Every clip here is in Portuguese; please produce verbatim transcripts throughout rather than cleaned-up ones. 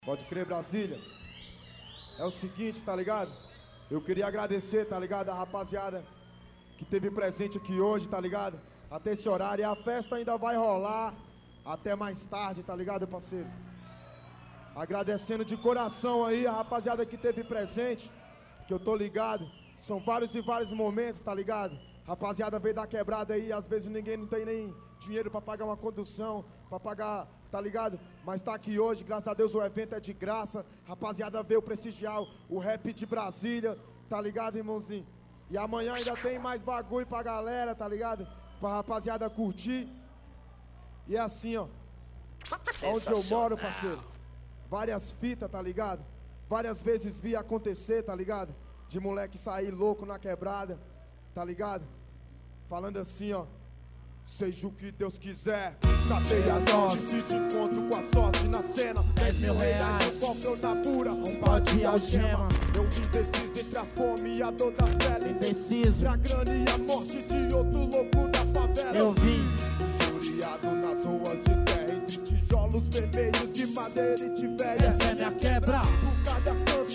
Pode crer, Brasília. É o seguinte, tá ligado? Eu queria agradecer, tá ligado, a rapaziada que teve presente aqui hoje, tá ligado? Até esse horário. E a festa ainda vai rolar até mais tarde, tá ligado, parceiro? Agradecendo de coração aí a rapaziada que teve presente, que eu tô ligado. São vários e vários momentos, tá ligado? Rapaziada veio da quebrada aí, às vezes ninguém não tem nem dinheiro pra pagar uma condução, pra pagar, tá ligado? Mas tá aqui hoje, graças a Deus o evento é de graça. Rapaziada veio prestigiar o rap de Brasília, tá ligado, irmãozinho? E amanhã ainda tem mais bagulho pra galera, tá ligado? Pra rapaziada curtir. E é assim, ó, onde eu moro, parceiro, várias fitas, tá ligado? Várias vezes vi acontecer, tá ligado? De moleque sair louco na quebrada, tá ligado? Falando assim, ó, seja o que Deus quiser. Cadeia nove, se encontro com a sorte na cena. Dez mil reais, no cofre ou na pura, um pau de algema. Eu indeciso entre a fome e a dor da cela. Indeciso, entre a grana e a morte de outro louco da favela. eu vim Juriado nas ruas de terra, entre tijolos vermelhos de madeira e de velha. essa é minha quebra, Por cada canto,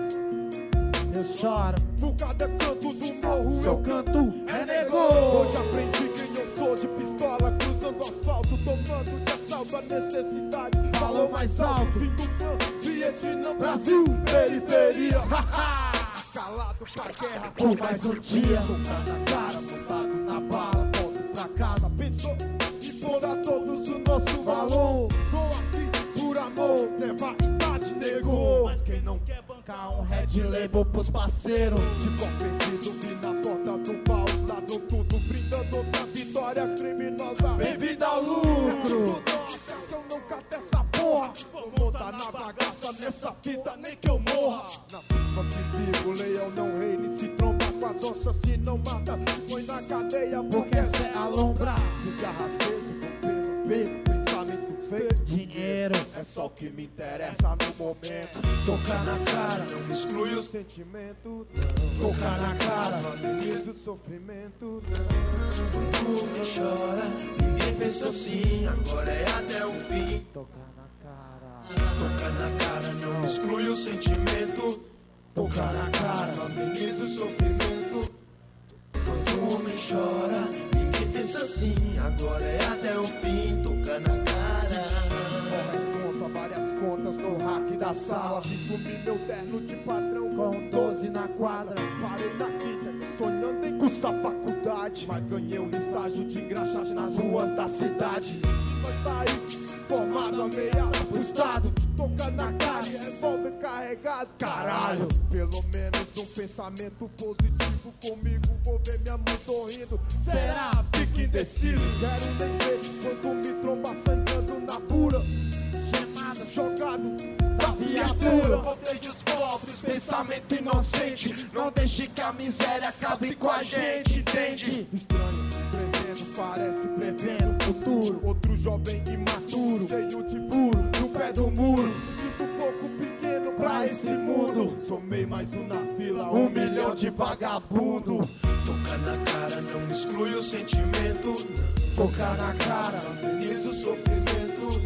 eu choro, por cada canto do morro seu eu canto renegou. Hoje aprendi quem eu sou, de pistola, cruzando asfalto, tomando de assalto a necessidade. Falou mais alto, Vim do campo, Vietnã, Brasil, periferia. haha. Calado pra guerra, Por mais um dia, tocar na cara, montado na bala, volto pra casa. Pensou em pôr a todos o nosso valor. Tô aqui por amor, leva a idade, negou. Mas quem não quer bancar um red label pros parceiros. de pau perdido, vi na porta do pau, os ladrão tudo brindando outra vitória criminosa. Bem-vindo ao lucro. Nossa, eu não cato essa porra. Vou montar na bagaça nessa fita, nem que eu morra. Na cima que vivo, leão não reine, se tromba com as onças, se não mata, põe na cadeia, Porque essa é a lombra, cigarra aceso, pelo beco, pensamento feio. dinheiro, É só o que me interessa no momento. tocar na cara, Não me exclui o sentimento, não. tocar na cara. Ameniza o sofrimento, não. Tu me chora, ninguém pensa assim, agora é até o fim. Tocar na cara, Toca na cara, não exclui o sentimento. tocar na cara. Ameniza o sofrimento. Quando tu me chora, ninguém pensa assim, agora é até o fim. Toca na cara. Responsa, várias contas no hack da sala. Vi sumir meu terno de patrão Com doze na quadra, Parei na quinta, sonhando em cursar faculdade. Mas ganhei um estágio de engraxate nas ruas da cidade. Mas tá aí, formado, ameaça pro estado. Toca na cara e revólver carregado. Caralho, pelo menos um pensamento positivo comigo. Vou ver minha mãe sorrindo. será? Fica indeciso, quero nem ver quando me tromba sangrando na pura. Gemada, Jogado da viatura. Protege os pobres, pensamento inocente. Não deixe que a miséria acabe com a gente, entende? Estranho, tremendo, parece prevendo futuro. Outro jovem imaturo, cheio de furo, no pé do muro. Me sinto um pouco pequeno pra esse mundo. Somei mais um na fila, um milhão de vagabundo. Toca na cara, não exclui o sentimento. tocar na cara, Ameniza o sofrimento.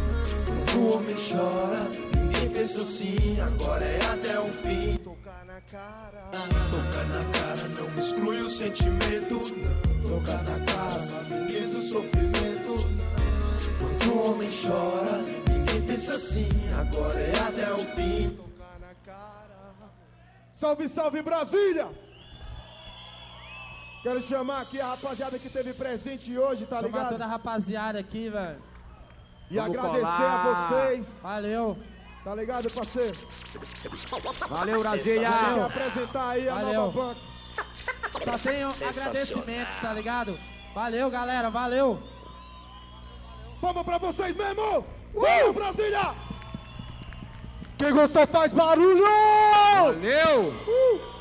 Quando o homem chora, ninguém pensa assim, agora é até o fim. Tocar na cara, Toca na cara, não exclui o sentimento. tocar na cara. Ameniza o sofrimento. Quando o homem chora, ninguém pensa assim, agora é até o fim. tocar na cara. Salve, salve Brasília! Quero chamar aqui a rapaziada que teve presente hoje, tá Chamar ligado? toda a rapaziada aqui, velho. E Vamos agradecer colar. a vocês, Valeu, tá ligado, parceiro? Valeu, Brasília! Quer apresentar aí a Valeu. nova banca. só tenho agradecimentos, tá ligado? Valeu, galera, valeu. Palma pra vocês mesmo! Valeu, Brasília! Quem gostou faz barulho! Valeu! Uh!